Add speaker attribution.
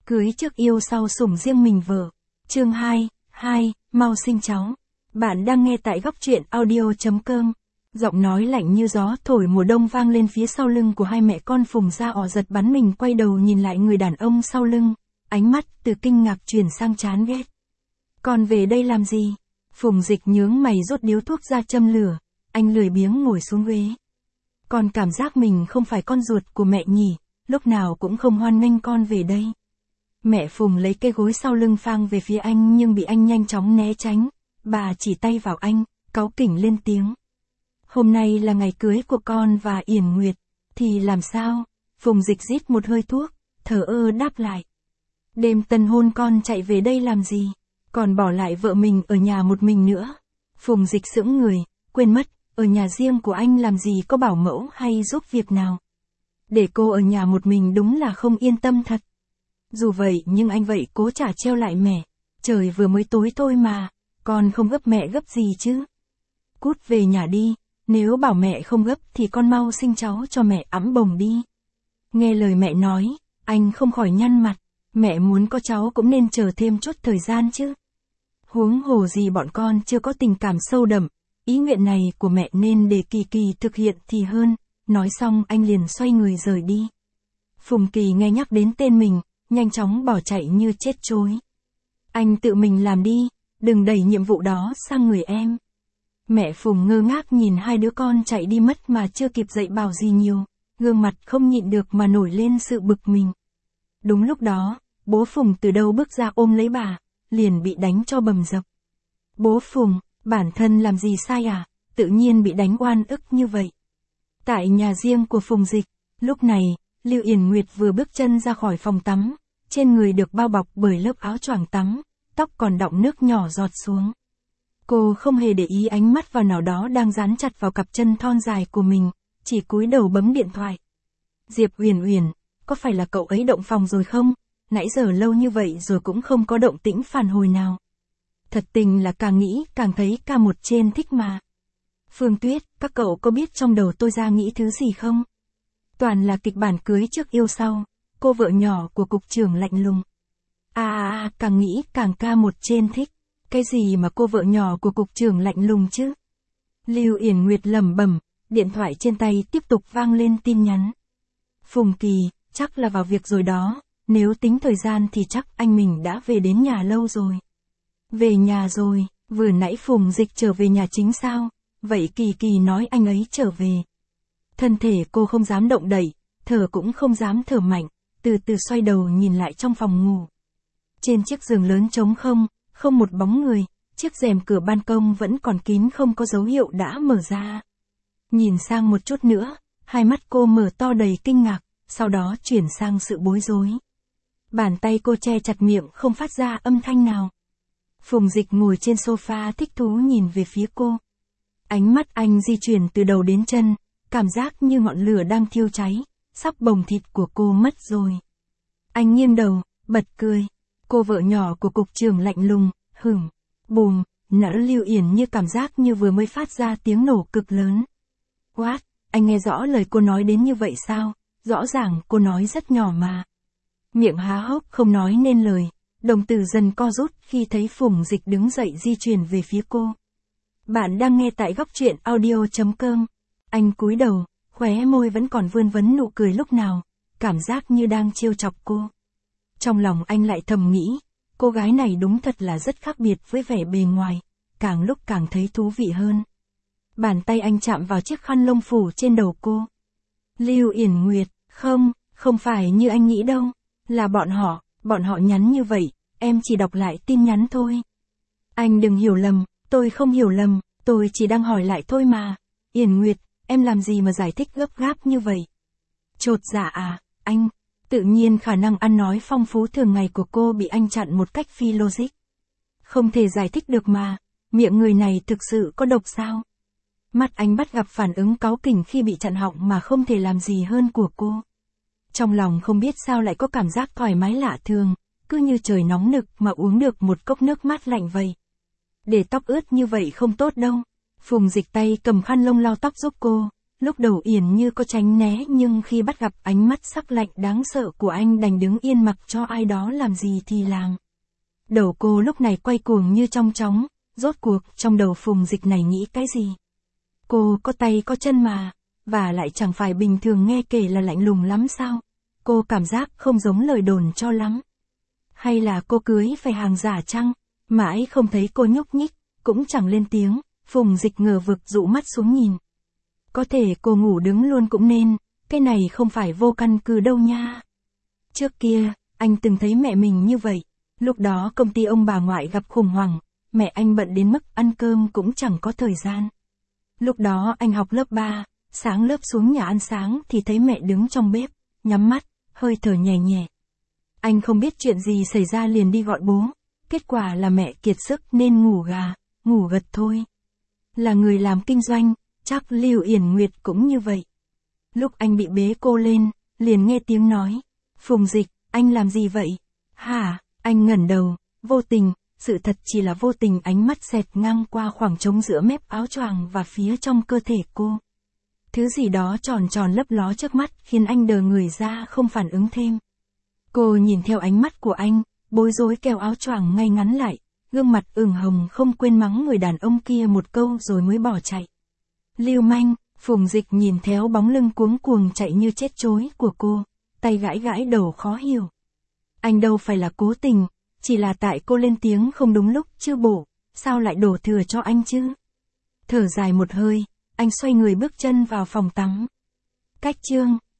Speaker 1: Cưới trước yêu sau sủng riêng mình vợ. Chương 2, mau sinh cháu. Bạn đang nghe tại góc truyện audio.com. Giọng nói lạnh như gió thổi mùa đông vang lên phía sau lưng của hai mẹ con Phùng Gia ò giật bắn mình quay đầu nhìn lại người đàn ông sau lưng, ánh mắt từ kinh ngạc chuyển sang chán ghét. Con về đây làm gì? Phùng Dịch nhướng mày rút điếu thuốc ra châm lửa, anh lười biếng ngồi xuống ghế. Con cảm giác mình không phải con ruột của mẹ nhỉ, lúc nào cũng không hoan nghênh con về đây. Mẹ Phùng lấy cây gối sau lưng phang về phía anh nhưng bị anh nhanh chóng né tránh, bà chỉ tay vào anh, cáu kỉnh lên tiếng. Hôm nay là ngày cưới của con và Yển Nguyệt, thì làm sao? Phùng Dịch rít một hơi thuốc, thờ ơ đáp lại. Đêm tân hôn con chạy về đây làm gì? Còn bỏ lại vợ mình ở nhà một mình nữa. Phùng Dịch sững người, quên mất, ở nhà riêng của anh làm gì có bảo mẫu hay giúp việc nào. Để cô ở nhà một mình đúng là không yên tâm thật. Dù vậy nhưng anh vậy cố chả treo lại mẹ. Trời vừa mới tối thôi mà, con không gấp mẹ gấp gì chứ. Cút về nhà đi, nếu bảo mẹ không gấp thì con mau sinh cháu cho mẹ ẵm bồng đi. Nghe lời mẹ nói, anh không khỏi nhăn mặt, mẹ muốn có cháu cũng nên chờ thêm chút thời gian chứ. Huống hồ gì bọn con chưa có tình cảm sâu đậm, ý nguyện này của mẹ nên để Kỳ Kỳ thực hiện thì hơn. Nói xong anh liền xoay người rời đi. Phùng Kỳ nghe nhắc đến tên mình, nhanh chóng bỏ chạy như chết trối. Anh tự mình làm đi, đừng đẩy nhiệm vụ đó sang người em. Mẹ Phùng ngơ ngác nhìn hai đứa con chạy đi mất mà chưa kịp dạy bảo gì nhiều, gương mặt không nhịn được mà nổi lên sự bực mình. Đúng lúc đó, bố Phùng từ đâu bước ra ôm lấy bà, liền bị đánh cho bầm dập. Bố Phùng, bản thân làm gì sai à, tự nhiên bị đánh oan ức như vậy. Tại nhà riêng của Phùng Dịch, lúc này, Lưu Yển Nguyệt vừa bước chân ra khỏi phòng tắm, trên người được bao bọc bởi lớp áo choàng tắm, tóc còn đọng nước nhỏ giọt xuống. Cô không hề để ý ánh mắt vào nào đó đang dán chặt vào cặp chân thon dài của mình, chỉ cúi đầu bấm điện thoại. Diệp Uyển Uyển, có phải là cậu ấy động phòng rồi không? Nãy giờ lâu như vậy rồi cũng không có động tĩnh phản hồi nào. Thật tình là càng nghĩ càng thấy ca một trên thích mà. Phương Tuyết, các cậu có biết trong đầu tôi ra nghĩ thứ gì không? Toàn là kịch bản cưới trước yêu sau, cô vợ nhỏ của cục trưởng lạnh lùng. Càng nghĩ càng ca một trên thích. Cái gì mà cô vợ nhỏ của cục trưởng lạnh lùng chứ? Lưu Yển Nguyệt lẩm bẩm, điện thoại trên tay tiếp tục vang lên tin nhắn. Phùng Kỳ, chắc là vào việc rồi đó, nếu tính thời gian thì chắc anh mình đã về đến nhà lâu rồi. Về nhà rồi, vừa nãy Phùng Dịch trở về nhà chính sao? Vậy Kỳ Kỳ nói anh ấy trở về. Thân thể cô không dám động đậy, thở cũng không dám thở mạnh, từ từ xoay đầu nhìn lại trong phòng ngủ. Trên chiếc giường lớn trống không, không một bóng người, chiếc rèm cửa ban công vẫn còn kín không có dấu hiệu đã mở ra. Nhìn sang một chút nữa, hai mắt cô mở to đầy kinh ngạc, sau đó chuyển sang sự bối rối. Bàn tay cô che chặt miệng không phát ra âm thanh nào. Phùng Dịch ngồi trên sofa thích thú nhìn về phía cô. Ánh mắt anh di chuyển từ đầu đến chân, cảm giác như ngọn lửa đang thiêu cháy, sắp bồng thịt của cô mất rồi. Anh nghiêng đầu, bật cười. Cô vợ nhỏ của cục trưởng lạnh lùng, hửng, bùm, nở Lưu Yển như cảm giác như vừa mới phát ra tiếng nổ cực lớn. What, anh nghe rõ lời cô nói đến như vậy sao? Rõ ràng cô nói rất nhỏ mà. Miệng há hốc không nói nên lời, đồng tử dần co rút khi thấy Phùng Dịch đứng dậy di chuyển về phía cô. Bạn đang nghe tại góc truyện audio.com. Anh cúi đầu, khóe môi vẫn còn vươn vấn nụ cười lúc nào, cảm giác như đang trêu chọc cô. Trong lòng anh lại thầm nghĩ, cô gái này đúng thật là rất khác biệt với vẻ bề ngoài, càng lúc càng thấy thú vị hơn. Bàn tay anh chạm vào chiếc khăn lông phủ trên đầu cô. Lưu Yển Nguyệt, không phải như anh nghĩ đâu, là bọn họ nhắn như vậy, em chỉ đọc lại tin nhắn thôi. Anh đừng hiểu lầm, tôi không hiểu lầm, tôi chỉ đang hỏi lại thôi mà. Yển Nguyệt, em làm gì mà giải thích gấp gáp như vậy? Chột dạ à, anh? Tự nhiên khả năng ăn nói phong phú thường ngày của cô bị anh chặn một cách phi logic. Không thể giải thích được mà, miệng người này thực sự có độc sao? Mắt anh bắt gặp phản ứng cáu kỉnh khi bị chặn họng mà không thể làm gì hơn của cô. Trong lòng không biết sao lại có cảm giác thoải mái lạ thường, cứ như trời nóng nực mà uống được một cốc nước mát lạnh vậy. Để tóc ướt như vậy không tốt đâu. Phùng Dịch tay cầm khăn lông lau tóc giúp cô, Lúc đầu Yển Như có tránh né nhưng khi bắt gặp ánh mắt sắc lạnh đáng sợ của anh đành đứng yên mặc cho ai đó làm gì thì làm. Đầu cô lúc này quay cuồng như trong chóng, rốt cuộc trong đầu Phùng Dịch này nghĩ cái gì? Cô có tay có chân mà, và lại chẳng phải bình thường nghe kể là lạnh lùng lắm sao? Cô cảm giác không giống lời đồn cho lắm. Hay là cô cưới phải hàng giả chăng? Mãi không thấy cô nhúc nhích, cũng chẳng lên tiếng, Phùng Dịch ngờ vực dụ mắt xuống nhìn. Có thể cô ngủ đứng luôn cũng nên, cái này không phải vô căn cứ đâu nha. Trước kia, anh từng thấy mẹ mình như vậy, lúc đó công ty ông bà ngoại gặp khủng hoảng, mẹ anh bận đến mức ăn cơm cũng chẳng có thời gian. Lúc đó anh học lớp 3, sáng lớp xuống nhà ăn sáng thì thấy mẹ đứng trong bếp, nhắm mắt, hơi thở nhẹ nhẹ. Anh không biết chuyện gì xảy ra liền đi gọi bố, kết quả là mẹ kiệt sức nên ngủ gà, ngủ gật thôi. Là người làm kinh doanh, chắc Lưu Yển Nguyệt cũng như vậy. Lúc anh bị bế cô lên, liền nghe tiếng nói, Phùng Dịch, anh làm gì vậy? Hả? Anh ngẩng đầu, vô tình, sự thật chỉ là vô tình ánh mắt xẹt ngang qua khoảng trống giữa mép áo choàng và phía trong cơ thể cô. Thứ gì đó tròn tròn lấp ló trước mắt khiến anh đờ người ra không phản ứng thêm. Cô nhìn theo ánh mắt của anh, bối rối kéo áo choàng ngay ngắn lại, gương mặt ửng hồng không quên mắng người đàn ông kia một câu rồi mới bỏ chạy. Lưu manh, Phùng Dịch nhìn theo bóng lưng cuống cuồng chạy như chết chối của cô, tay gãi gãi đầu khó hiểu. Anh đâu phải là cố tình, chỉ là tại cô lên tiếng không đúng lúc chứ bộ, sao lại đổ thừa cho anh chứ? Thở dài một hơi, anh xoay người bước chân vào phòng tắm. Cách chương